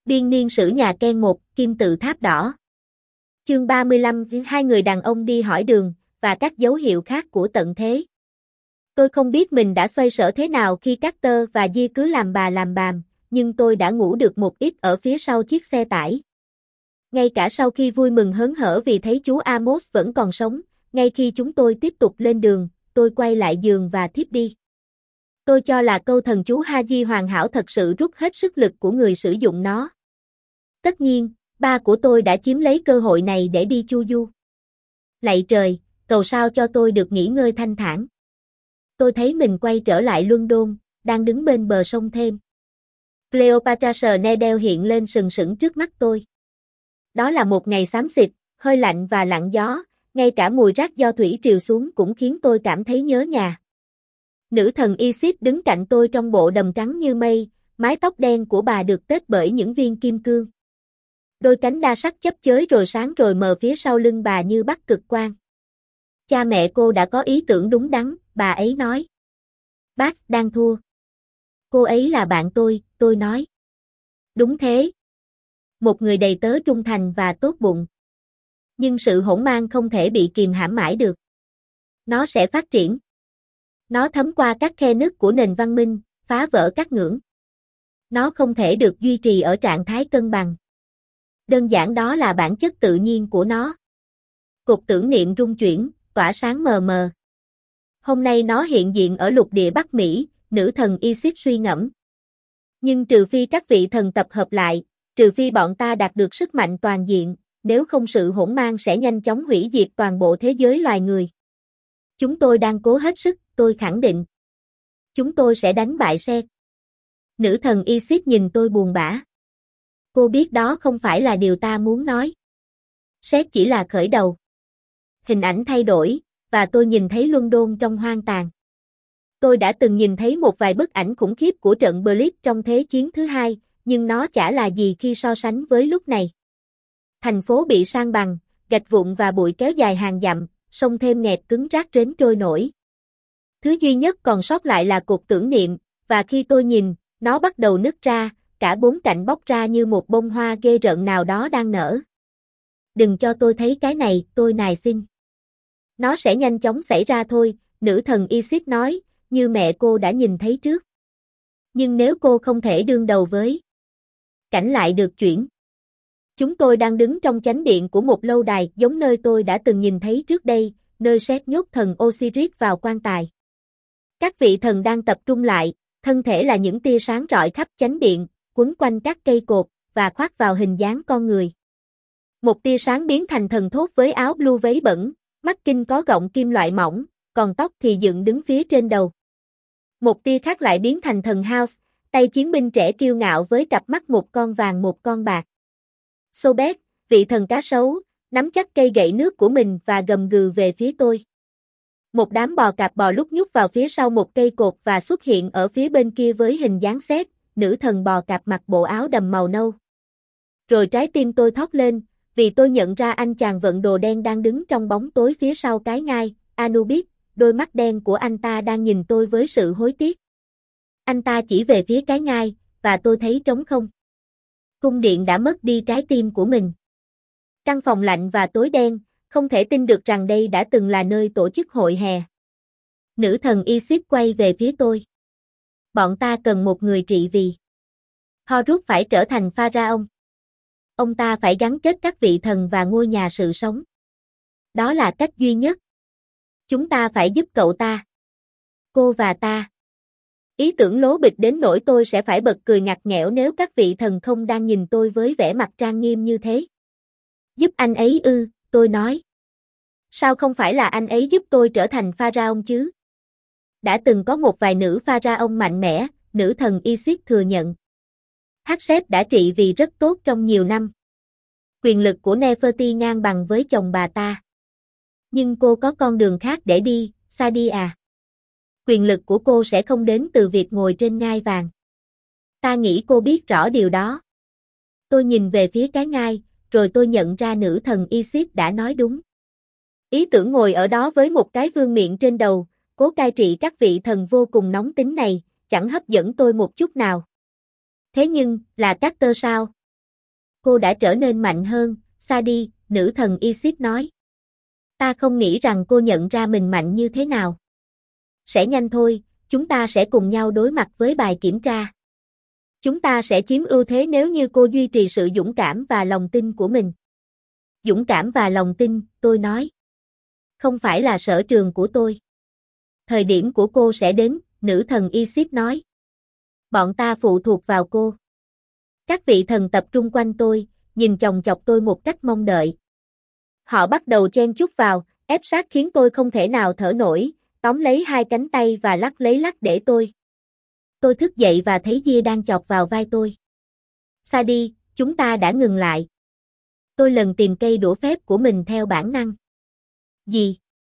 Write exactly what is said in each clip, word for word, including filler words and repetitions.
Biên niên sử nhà Ken một, kim tự tháp đỏ. Chương ba mươi lăm, hai người đàn ông đi hỏi đường, và các dấu hiệu khác của tận thế. Tôi không biết mình đã xoay sở thế nào khi Carter và Di cứ làm bà làm bàm, nhưng tôi đã ngủ được một ít ở phía sau chiếc xe tải. Ngay cả sau khi vui mừng hớn hở vì thấy chú Amos vẫn còn sống, ngay khi chúng tôi tiếp tục lên đường, tôi quay lại giường và thiếp đi. Tôi cho là câu thần chú Haji hoàn hảo thật sự rút hết sức lực của người sử dụng nó. Tất nhiên, ba của tôi đã chiếm lấy cơ hội này để đi chu du. Lạy trời, cầu sao cho tôi được nghỉ ngơi thanh thản. Tôi thấy mình quay trở lại London, đang đứng bên bờ sông Thêm. Cleopatra Needle hiện lên sừng sững trước mắt tôi. Đó là một ngày xám xịt, hơi lạnh và lặng gió, ngay cả mùi rác do thủy triều xuống cũng khiến tôi cảm thấy nhớ nhà. Nữ thần Isis đứng cạnh tôi trong bộ đầm trắng như mây, mái tóc đen của bà được tết bởi những viên kim cương. Đôi cánh đa sắc chấp chới rồi sáng rồi mờ phía sau lưng bà như bắc cực quang. Cha mẹ cô đã có ý tưởng đúng đắn, bà ấy nói. Bác đang thua. Cô ấy là bạn tôi, tôi nói. Đúng thế. Một người đầy tớ trung thành và tốt bụng. Nhưng sự hỗn mang không thể bị kìm hãm mãi được. Nó sẽ phát triển. Nó thấm qua các khe nứt của nền văn minh, phá vỡ các ngưỡng. Nó không thể được duy trì ở trạng thái cân bằng. Đơn giản đó là bản chất tự nhiên của nó. Cục tưởng niệm rung chuyển, tỏa sáng mờ mờ. Hôm nay nó hiện diện ở lục địa Bắc Mỹ, nữ thần Isis suy ngẫm. Nhưng trừ phi các vị thần tập hợp lại, trừ phi bọn ta đạt được sức mạnh toàn diện, nếu không sự hỗn mang sẽ nhanh chóng hủy diệt toàn bộ thế giới loài người. Chúng tôi đang cố hết sức, tôi khẳng định. Chúng tôi sẽ đánh bại Set. Nữ thần Isis nhìn tôi buồn bã. Cô biết đó không phải là điều ta muốn nói. Set chỉ là khởi đầu. Hình ảnh thay đổi, và tôi nhìn thấy London trong hoang tàn. Tôi đã từng nhìn thấy một vài bức ảnh khủng khiếp của trận Blitz trong Thế chiến thứ hai, nhưng nó chả là gì khi so sánh với lúc này. Thành phố bị san bằng, gạch vụn và bụi kéo dài hàng dặm, sông Thêm nghẹt cứng rác rến trôi nổi. Thứ duy nhất còn sót lại là cột tưởng niệm, và khi tôi nhìn, nó bắt đầu nứt ra, cả bốn cạnh bóc ra như một bông hoa ghê rợn nào đó đang nở. Đừng cho tôi thấy cái này, tôi nài xin. Nó sẽ nhanh chóng xảy ra thôi, nữ thần Isis nói, như mẹ cô đã nhìn thấy trước. Nhưng nếu cô không thể đương đầu với cảnh lại được chuyển. Chúng tôi đang đứng trong chánh điện của một lâu đài giống nơi tôi đã từng nhìn thấy trước đây, nơi Set nhốt thần Osiris vào quan tài. Các vị thần đang tập trung lại, thân thể là những tia sáng rọi khắp chánh điện, quấn quanh các cây cột, và khoác vào hình dáng con người. Một tia sáng biến thành thần thốt với áo blue váy bẩn, mắt kinh có gọng kim loại mỏng, còn tóc thì dựng đứng phía trên đầu. Một tia khác lại biến thành thần House, tay chiến binh trẻ kiêu ngạo với cặp mắt một con vàng một con bạc. Sobek, vị thần cá sấu, nắm chắc cây gậy nước của mình và gầm gừ về phía tôi. Một đám bò cạp bò lúc nhúc vào phía sau một cây cột và xuất hiện ở phía bên kia với hình dáng Set, nữ thần bò cạp mặc bộ áo đầm màu nâu. Rồi trái tim tôi thót lên, vì tôi nhận ra anh chàng vận đồ đen đang đứng trong bóng tối phía sau cái ngai, Anubis, đôi mắt đen của anh ta đang nhìn tôi với sự hối tiếc. Anh ta chỉ về phía cái ngai, và tôi thấy trống không. Cung điện đã mất đi trái tim của mình. Căn phòng lạnh và tối đen, không thể tin được rằng đây đã từng là nơi tổ chức hội hè. Nữ thần Isis quay về phía tôi. Bọn ta cần một người trị vì. Horus phải trở thành pharaoh. Ông ta phải gắn kết các vị thần và ngôi nhà sự sống. Đó là cách duy nhất. Chúng ta phải giúp cậu ta. Cô và ta. Ý tưởng lố bịch đến nỗi tôi sẽ phải bật cười ngặt nghẽo nếu các vị thần không đang nhìn tôi với vẻ mặt trang nghiêm như thế. Giúp anh ấy ư, tôi nói. Sao không phải là anh ấy giúp tôi trở thành pharaoh chứ? Đã từng có một vài nữ pharaoh mạnh mẽ, nữ thần Isis thừa nhận. Hatshep đã trị vì rất tốt trong nhiều năm. Quyền lực của Neferti ngang bằng với chồng bà ta. Nhưng cô có con đường khác để đi, Sadi à. Quyền lực của cô sẽ không đến từ việc ngồi trên ngai vàng. Ta nghĩ cô biết rõ điều đó. Tôi nhìn về phía cái ngai, rồi tôi nhận ra nữ thần Isis đã nói đúng. Ý tưởng ngồi ở đó với một cái vương miện trên đầu, cố cai trị các vị thần vô cùng nóng tính này, chẳng hấp dẫn tôi một chút nào. Thế nhưng, là Carter sao? Cô đã trở nên mạnh hơn, Sadie, nữ thần Isis nói. Ta không nghĩ rằng cô nhận ra mình mạnh như thế nào. Sẽ nhanh thôi, chúng ta sẽ cùng nhau đối mặt với bài kiểm tra. Chúng ta sẽ chiếm ưu thế nếu như cô duy trì sự dũng cảm và lòng tin của mình. Dũng cảm và lòng tin, tôi nói. Không phải là sở trường của tôi. Thời điểm của cô sẽ đến, nữ thần Isis nói. Bọn ta phụ thuộc vào cô. Các vị thần tập trung quanh tôi, nhìn chòng chọc tôi một cách mong đợi. Họ bắt đầu chen chúc vào, ép sát khiến tôi không thể nào thở nổi, tóm lấy hai cánh tay và lắc lấy lắc để tôi. Tôi thức dậy và thấy Gia đang chọc vào vai tôi. Sadie, chúng ta đã ngừng lại. Tôi lần tìm cây đũa phép của mình theo bản năng. Gì?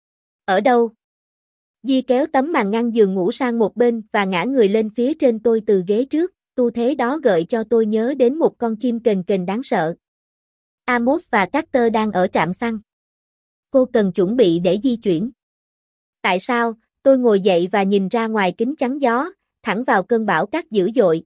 Ở đâu? Gia kéo tấm màn ngăn giường ngủ sang một bên và ngã người lên phía trên tôi từ ghế trước, tư thế đó gợi cho tôi nhớ đến một con chim kền kền đáng sợ. Amos và Carter đang ở trạm xăng. Cô cần chuẩn bị để di chuyển. Tại sao? Tôi ngồi dậy và nhìn ra ngoài kính chắn gió, thẳng vào cơn bão cát dữ dội.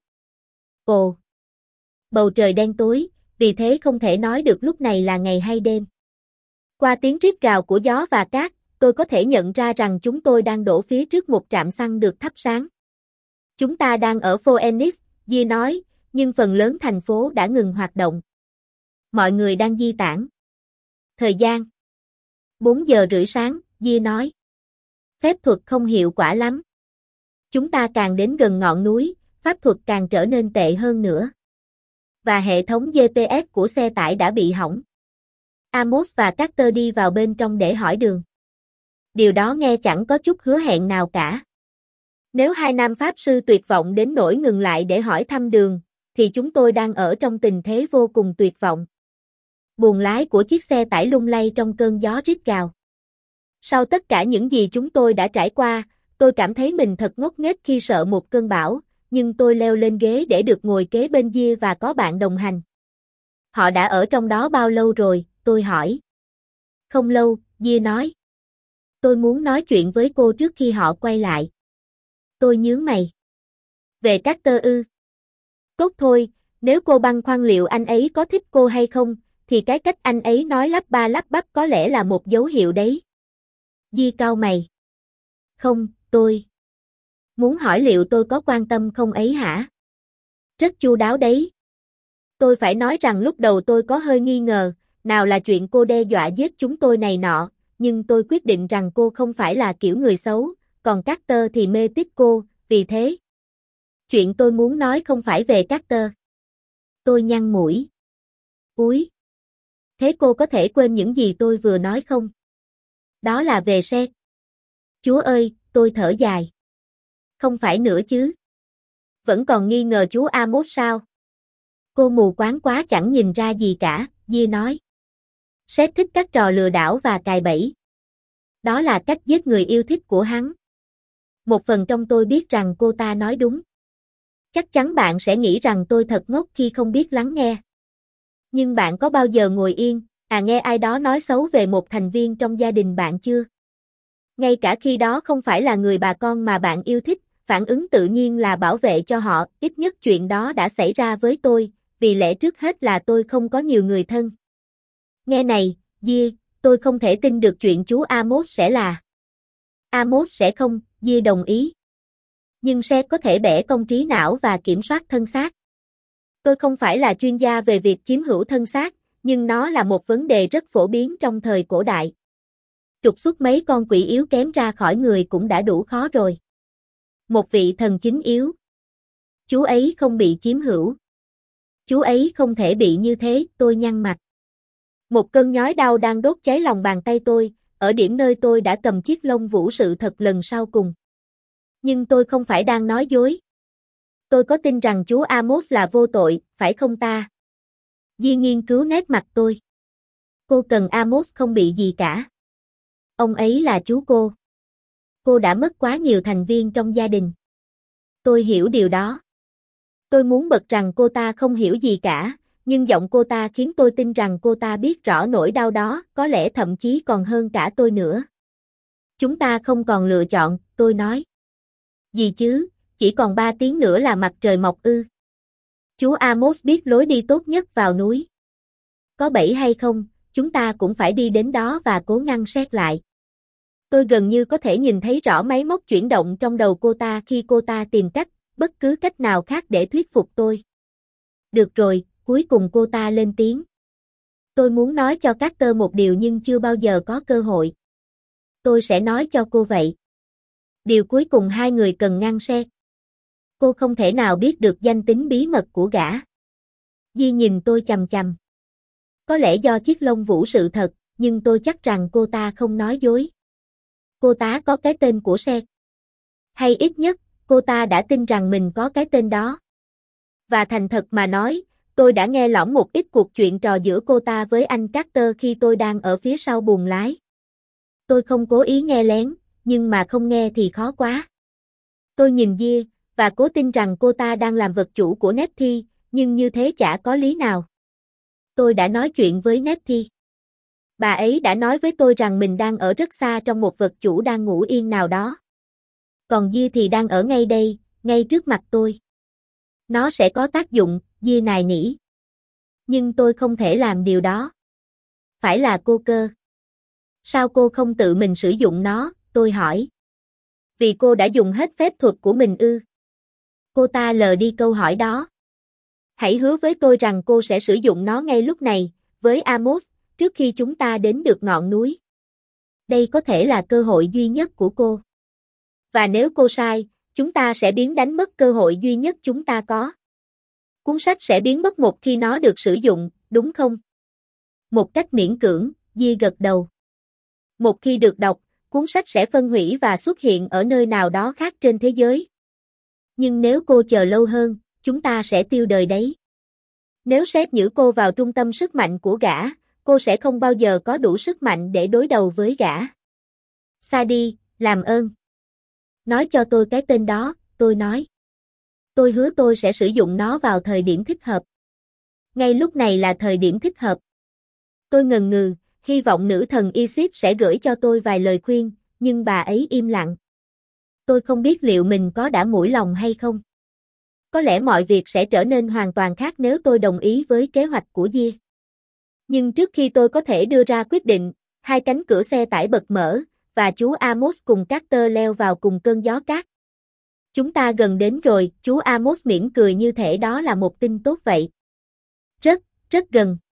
Ồ! Bầu trời đen tối, vì thế không thể nói được lúc này là ngày hay đêm. Qua tiếng rít gào của gió và cát, tôi có thể nhận ra rằng chúng tôi đang đổ phía trước một trạm xăng được thắp sáng. Chúng ta đang ở Phoenix, Gia nói, nhưng phần lớn thành phố đã ngừng hoạt động. Mọi người đang di tản. Thời gian. bốn giờ rưỡi sáng, Gia nói. Phép thuật không hiệu quả lắm. Chúng ta càng đến gần ngọn núi, pháp thuật càng trở nên tệ hơn nữa. Và hệ thống giê pê ét của xe tải đã bị hỏng. Amos và Carter đi vào bên trong để hỏi đường. Điều đó nghe chẳng có chút hứa hẹn nào cả. Nếu hai nam pháp sư tuyệt vọng đến nỗi ngừng lại để hỏi thăm đường, thì chúng tôi đang ở trong tình thế vô cùng tuyệt vọng. Buồng lái của chiếc xe tải lung lay trong cơn gió rít gào. Sau tất cả những gì chúng tôi đã trải qua, tôi cảm thấy mình thật ngốc nghếch khi sợ một cơn bão, nhưng tôi leo lên ghế để được ngồi kế bên Gia và có bạn đồng hành. Họ đã ở trong đó bao lâu rồi, tôi hỏi. Không lâu, Gia nói. Tôi muốn nói chuyện với cô trước khi họ quay lại. Tôi nhướng mày. Về Carter ư? Tốt thôi, nếu cô băn khoăn liệu anh ấy có thích cô hay không, thì cái cách anh ấy nói lắp ba lắp bắp có lẽ là một dấu hiệu đấy. Gia cau mày. Không, tôi muốn hỏi liệu tôi có quan tâm không ấy hả? Rất chu đáo đấy. Tôi phải nói rằng lúc đầu tôi có hơi nghi ngờ, nào là chuyện cô đe dọa giết chúng tôi này nọ, nhưng tôi quyết định rằng cô không phải là kiểu người xấu, còn Carter thì mê tít cô, vì thế. Chuyện tôi muốn nói không phải về Carter. Tôi nhăn mũi. Úi. Thế cô có thể quên những gì tôi vừa nói không? Đó là về Seth. Chúa ơi, tôi thở dài. Không phải nữa chứ. Vẫn còn nghi ngờ chú Amos sao? Cô mù quáng quá chẳng nhìn ra gì cả, Gia nói. Seth thích các trò lừa đảo và cài bẫy. Đó là cách giết người yêu thích của hắn. Một phần trong tôi biết rằng cô ta nói đúng. Chắc chắn bạn sẽ nghĩ rằng tôi thật ngốc khi không biết lắng nghe. Nhưng bạn có bao giờ ngồi yên, à nghe ai đó nói xấu về một thành viên trong gia đình bạn chưa? Ngay cả khi đó không phải là người bà con mà bạn yêu thích, phản ứng tự nhiên là bảo vệ cho họ, ít nhất chuyện đó đã xảy ra với tôi, vì lẽ trước hết là tôi không có nhiều người thân. Nghe này, Gia, tôi không thể tin được chuyện chú Amos sẽ là. Amos sẽ không, Gia đồng ý. Nhưng Seth có thể bẻ cong trí não và kiểm soát thân xác. Tôi không phải là chuyên gia về việc chiếm hữu thân xác, nhưng nó là một vấn đề rất phổ biến trong thời cổ đại. Trục xuất mấy con quỷ yếu kém ra khỏi người cũng đã đủ khó rồi. Một vị thần chính yếu. Chú ấy không bị chiếm hữu. Chú ấy không thể bị như thế, tôi nhăn mặt. Một cơn nhói đau đang đốt cháy lòng bàn tay tôi, ở điểm nơi tôi đã cầm chiếc lông vũ sự thật lần sau cùng. Nhưng tôi không phải đang nói dối. Tôi có tin rằng chú Amos là vô tội, phải không ta? Gia nghiên cứu nét mặt tôi. Cô cần Amos không bị gì cả. Ông ấy là chú cô. Cô đã mất quá nhiều thành viên trong gia đình. Tôi hiểu điều đó. Tôi muốn bật rằng cô ta không hiểu gì cả, nhưng giọng cô ta khiến tôi tin rằng cô ta biết rõ nỗi đau đó, có lẽ thậm chí còn hơn cả tôi nữa. Chúng ta không còn lựa chọn, tôi nói. Gì chứ, chỉ còn ba tiếng nữa là mặt trời mọc ư. Chú Amos biết lối đi tốt nhất vào núi. Có bẫy hay không, chúng ta cũng phải đi đến đó và cố ngăn xét lại. Tôi gần như có thể nhìn thấy rõ máy móc chuyển động trong đầu cô ta khi cô ta tìm cách, bất cứ cách nào khác để thuyết phục tôi. Được rồi, cuối cùng cô ta lên tiếng. Tôi muốn nói cho Carter một điều nhưng chưa bao giờ có cơ hội. Tôi sẽ nói cho cô vậy. Điều cuối cùng hai người cần ngăn xét. Cô không thể nào biết được danh tính bí mật của gã. Di nhìn tôi chằm chằm. Có lẽ do chiếc lông vũ sự thật, nhưng tôi chắc rằng cô ta không nói dối. Cô ta có cái tên của Seth. Hay ít nhất, cô ta đã tin rằng mình có cái tên đó. Và thành thật mà nói, tôi đã nghe lỏm một ít cuộc chuyện trò giữa cô ta với anh Carter khi tôi đang ở phía sau buồng lái. Tôi không cố ý nghe lén, nhưng mà không nghe thì khó quá. Tôi nhìn Gia, và cố tin rằng cô ta đang làm vật chủ của Nettie, nhưng như thế chả có lý nào. Tôi đã nói chuyện với Nettie. Bà ấy đã nói với tôi rằng mình đang ở rất xa trong một vật chủ đang ngủ yên nào đó. Còn Gia thì đang ở ngay đây, ngay trước mặt tôi. Nó sẽ có tác dụng, Gia nài nỉ. Nhưng tôi không thể làm điều đó. Phải là cô cơ. Sao cô không tự mình sử dụng nó, tôi hỏi. Vì cô đã dùng hết phép thuật của mình ư. Cô ta lờ đi câu hỏi đó. Hãy hứa với tôi rằng cô sẽ sử dụng nó ngay lúc này, với Amos, trước khi chúng ta đến được ngọn núi. Đây có thể là cơ hội duy nhất của cô. Và nếu cô sai, chúng ta sẽ biến đánh mất cơ hội duy nhất chúng ta có. Cuốn sách sẽ biến mất một khi nó được sử dụng, đúng không? Một cách miễn cưỡng, Di gật đầu. Một khi được đọc, cuốn sách sẽ phân hủy và xuất hiện ở nơi nào đó khác trên thế giới. Nhưng nếu cô chờ lâu hơn, chúng ta sẽ tiêu đời đấy. Nếu Seth giữ cô vào trung tâm sức mạnh của gã, cô sẽ không bao giờ có đủ sức mạnh để đối đầu với gã. Sadie, làm ơn. Nói cho tôi cái tên đó, tôi nói. Tôi hứa tôi sẽ sử dụng nó vào thời điểm thích hợp. Ngay lúc này là thời điểm thích hợp. Tôi ngần ngừ, hy vọng nữ thần Isis sẽ gửi cho tôi vài lời khuyên, nhưng bà ấy im lặng. Tôi không biết liệu mình có đã mũi lòng hay không. Có lẽ mọi việc sẽ trở nên hoàn toàn khác nếu tôi đồng ý với kế hoạch của Gia. Nhưng trước khi tôi có thể đưa ra quyết định, hai cánh cửa xe tải bật mở, và chú Amos cùng Carter leo vào cùng cơn gió cát. Chúng ta gần đến rồi, chú Amos mỉm cười như thể đó là một tin tốt vậy. Rất, rất gần.